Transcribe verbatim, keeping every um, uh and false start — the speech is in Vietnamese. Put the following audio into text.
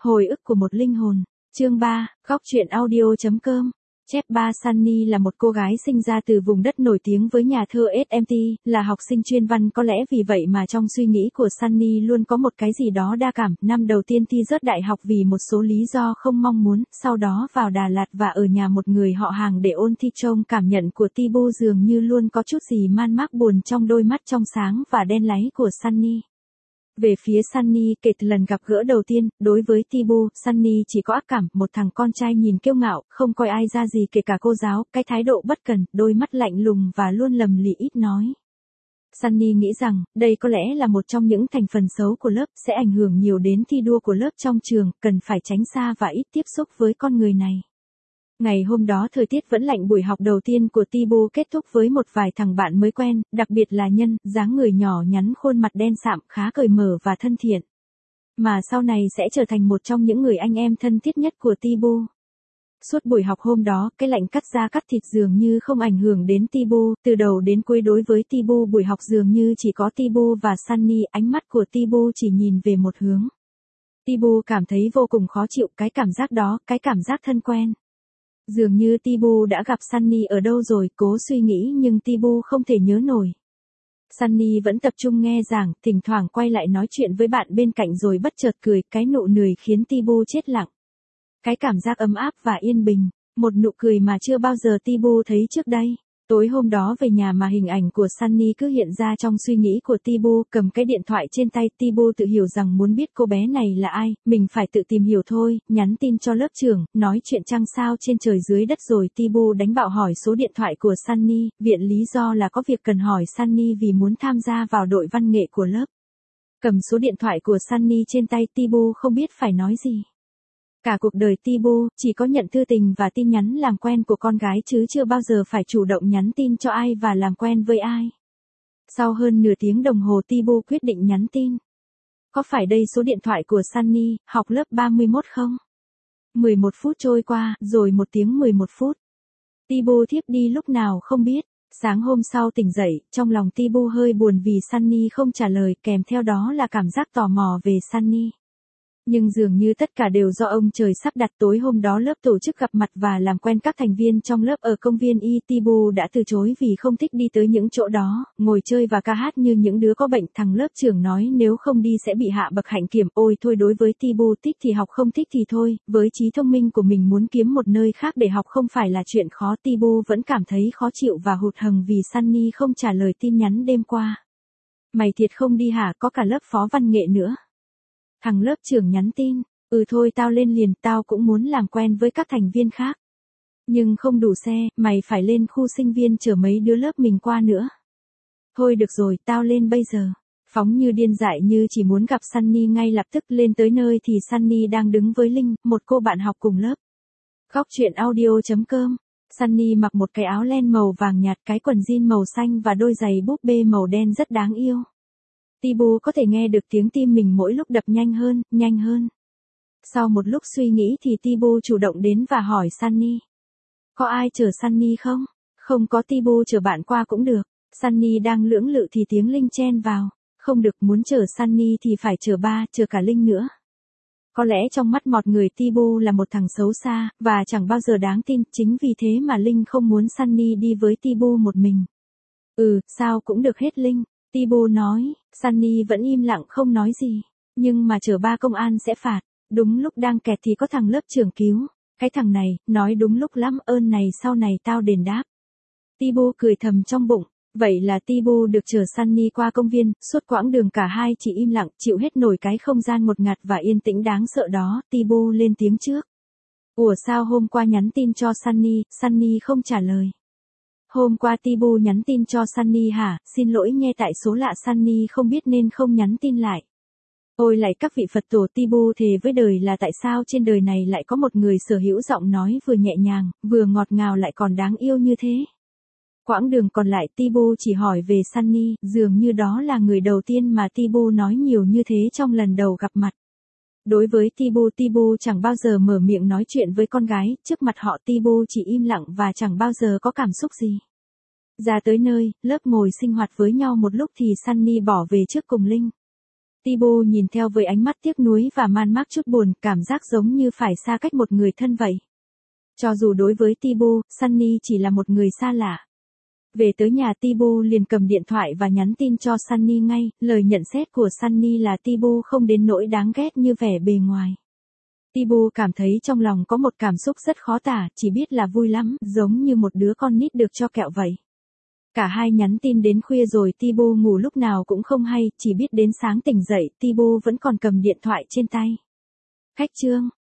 Hồi ức của một linh hồn. Chương ba, góc truyện audio.com. Chép ba Sunny là một cô gái sinh ra từ vùng đất nổi tiếng với nhà thơ ét em tê, là học sinh chuyên văn, có lẽ vì vậy mà trong suy nghĩ của Sunny luôn có một cái gì đó đa cảm. Năm đầu tiên thi rớt đại học vì một số lý do không mong muốn, sau đó vào Đà Lạt và ở nhà một người họ hàng để ôn thi. Trông cảm nhận của Tibu dường như luôn có chút gì man mác buồn trong đôi mắt trong sáng và đen láy của Sunny. Về phía Sunny, kể từ lần gặp gỡ đầu tiên, đối với Tibu, Sunny chỉ có ác cảm, một thằng con trai nhìn kiêu ngạo, không coi ai ra gì kể cả cô giáo, cái thái độ bất cần, đôi mắt lạnh lùng và luôn lầm lì ít nói. Sunny nghĩ rằng, đây có lẽ là một trong những thành phần xấu của lớp, sẽ ảnh hưởng nhiều đến thi đua của lớp trong trường, cần phải tránh xa và ít tiếp xúc với con người này. Ngày hôm đó thời tiết vẫn lạnh, buổi học đầu tiên của Tibu kết thúc với một vài thằng bạn mới quen, đặc biệt là Nhân, dáng người nhỏ nhắn, khuôn mặt đen sạm, khá cởi mở và thân thiện. Mà sau này sẽ trở thành một trong những người anh em thân thiết nhất của Tibu. Suốt buổi học hôm đó, cái lạnh cắt da cắt thịt dường như không ảnh hưởng đến Tibu, từ đầu đến cuối đối với Tibu buổi học dường như chỉ có Tibu và Sunny, ánh mắt của Tibu chỉ nhìn về một hướng. Tibu cảm thấy vô cùng khó chịu, cái cảm giác đó, cái cảm giác thân quen. Dường như Tibu đã gặp Sunny ở đâu rồi, cố suy nghĩ nhưng Tibu không thể nhớ nổi. Sunny vẫn tập trung nghe giảng, thỉnh thoảng quay lại nói chuyện với bạn bên cạnh rồi bất chợt cười, cái nụ cười khiến Tibu chết lặng. Cái cảm giác ấm áp và yên bình, một nụ cười mà chưa bao giờ Tibu thấy trước đây. Tối hôm đó về nhà mà hình ảnh của Sunny cứ hiện ra trong suy nghĩ của Tibu, cầm cái điện thoại trên tay, Tibu tự hiểu rằng muốn biết cô bé này là ai, mình phải tự tìm hiểu thôi, nhắn tin cho lớp trưởng, nói chuyện trăng sao trên trời dưới đất rồi Tibu đánh bạo hỏi số điện thoại của Sunny, viện lý do là có việc cần hỏi Sunny vì muốn tham gia vào đội văn nghệ của lớp. Cầm số điện thoại của Sunny trên tay, Tibu không biết phải nói gì. Cả cuộc đời Tibu chỉ có nhận thư tình và tin nhắn làm quen của con gái chứ chưa bao giờ phải chủ động nhắn tin cho ai và làm quen với ai. Sau hơn nửa tiếng đồng hồ Tibu quyết định nhắn tin. Có phải đây số điện thoại của Sunny, học lớp ba mươi mốt không? mười một phút trôi qua, rồi một tiếng mười một phút. Tibu thiếp đi lúc nào không biết. Sáng hôm sau tỉnh dậy, trong lòng Tibu hơi buồn vì Sunny không trả lời, kèm theo đó là cảm giác tò mò về Sunny. Nhưng dường như tất cả đều do ông trời sắp đặt. Tối hôm đó lớp tổ chức gặp mặt và làm quen các thành viên trong lớp ở công viên Y. Tibu đã từ chối vì không thích đi tới những chỗ đó, ngồi chơi và ca hát như những đứa có bệnh. Thằng lớp trưởng nói nếu không đi sẽ bị hạ bậc hạnh kiểm. Ôi thôi, đối với Tibu, thích thì học, không thích thì thôi, với trí thông minh của mình muốn kiếm một nơi khác để học không phải là chuyện khó. Tibu vẫn cảm thấy khó chịu và hụt hẫng vì Sunny không trả lời tin nhắn đêm qua. Mày thiệt không đi hả, có cả lớp phó văn nghệ nữa. Thằng lớp trưởng nhắn tin, ừ thôi tao lên liền, tao cũng muốn làm quen với các thành viên khác. Nhưng không đủ xe, mày phải lên khu sinh viên chở mấy đứa lớp mình qua nữa. Thôi được rồi, tao lên bây giờ. Phóng như điên dại như chỉ muốn gặp Sunny ngay lập tức. Lên tới nơi thì Sunny đang đứng với Linh, một cô bạn học cùng lớp. Góc truyện audio.com. Sunny mặc một cái áo len màu vàng nhạt, cái quần jean màu xanh và đôi giày búp bê màu đen rất đáng yêu. Tibu có thể nghe được tiếng tim mình mỗi lúc đập nhanh hơn, nhanh hơn. Sau một lúc suy nghĩ thì Tibu chủ động đến và hỏi Sunny. Có ai chở Sunny không? Không có, Tibu chở bạn qua cũng được. Sunny đang lưỡng lự thì tiếng Linh chen vào. Không được, muốn chở Sunny thì phải chở ba, chở cả Linh nữa. Có lẽ trong mắt mọi người Tibu là một thằng xấu xa, và chẳng bao giờ đáng tin, chính vì thế mà Linh không muốn Sunny đi với Tibu một mình. Ừ, sao cũng được hết Linh. Tibu nói, Sunny vẫn im lặng không nói gì. Nhưng mà chở ba công an sẽ phạt. Đúng lúc đang kẹt thì có thằng lớp trưởng cứu. Cái thằng này, nói đúng lúc lắm, ơn này sau này tao đền đáp. Tibu cười thầm trong bụng. Vậy là Tibu được chở Sunny qua công viên, suốt quãng đường cả hai chỉ im lặng, chịu hết nổi cái không gian ngột ngạt và yên tĩnh đáng sợ đó. Tibu lên tiếng trước. Ủa sao hôm qua nhắn tin cho Sunny, Sunny không trả lời. Hôm qua Tibu nhắn tin cho Sunny hả, xin lỗi nghe tại số lạ Sunny không biết nên không nhắn tin lại. Ôi lại các vị Phật tổ, Tibu thề với đời là tại sao trên đời này lại có một người sở hữu giọng nói vừa nhẹ nhàng, vừa ngọt ngào lại còn đáng yêu như thế. Quãng đường còn lại Tibu chỉ hỏi về Sunny, dường như đó là người đầu tiên mà Tibu nói nhiều như thế trong lần đầu gặp mặt. Đối với Tibu, Tibu chẳng bao giờ mở miệng nói chuyện với con gái, trước mặt họ Tibu chỉ im lặng và chẳng bao giờ có cảm xúc gì. Ra tới nơi, lớp ngồi sinh hoạt với nhau một lúc thì Sunny bỏ về trước cùng Linh. Tibu nhìn theo với ánh mắt tiếc nuối và man mác chút buồn, cảm giác giống như phải xa cách một người thân vậy. Cho dù đối với Tibu, Sunny chỉ là một người xa lạ. Về tới nhà Tibu liền cầm điện thoại và nhắn tin cho Sunny ngay, lời nhận xét của Sunny là Tibu không đến nỗi đáng ghét như vẻ bề ngoài. Tibu cảm thấy trong lòng có một cảm xúc rất khó tả, chỉ biết là vui lắm, giống như một đứa con nít được cho kẹo vậy. Cả hai nhắn tin đến khuya rồi Tibu ngủ lúc nào cũng không hay, chỉ biết đến sáng tỉnh dậy Tibu vẫn còn cầm điện thoại trên tay. Khách trương,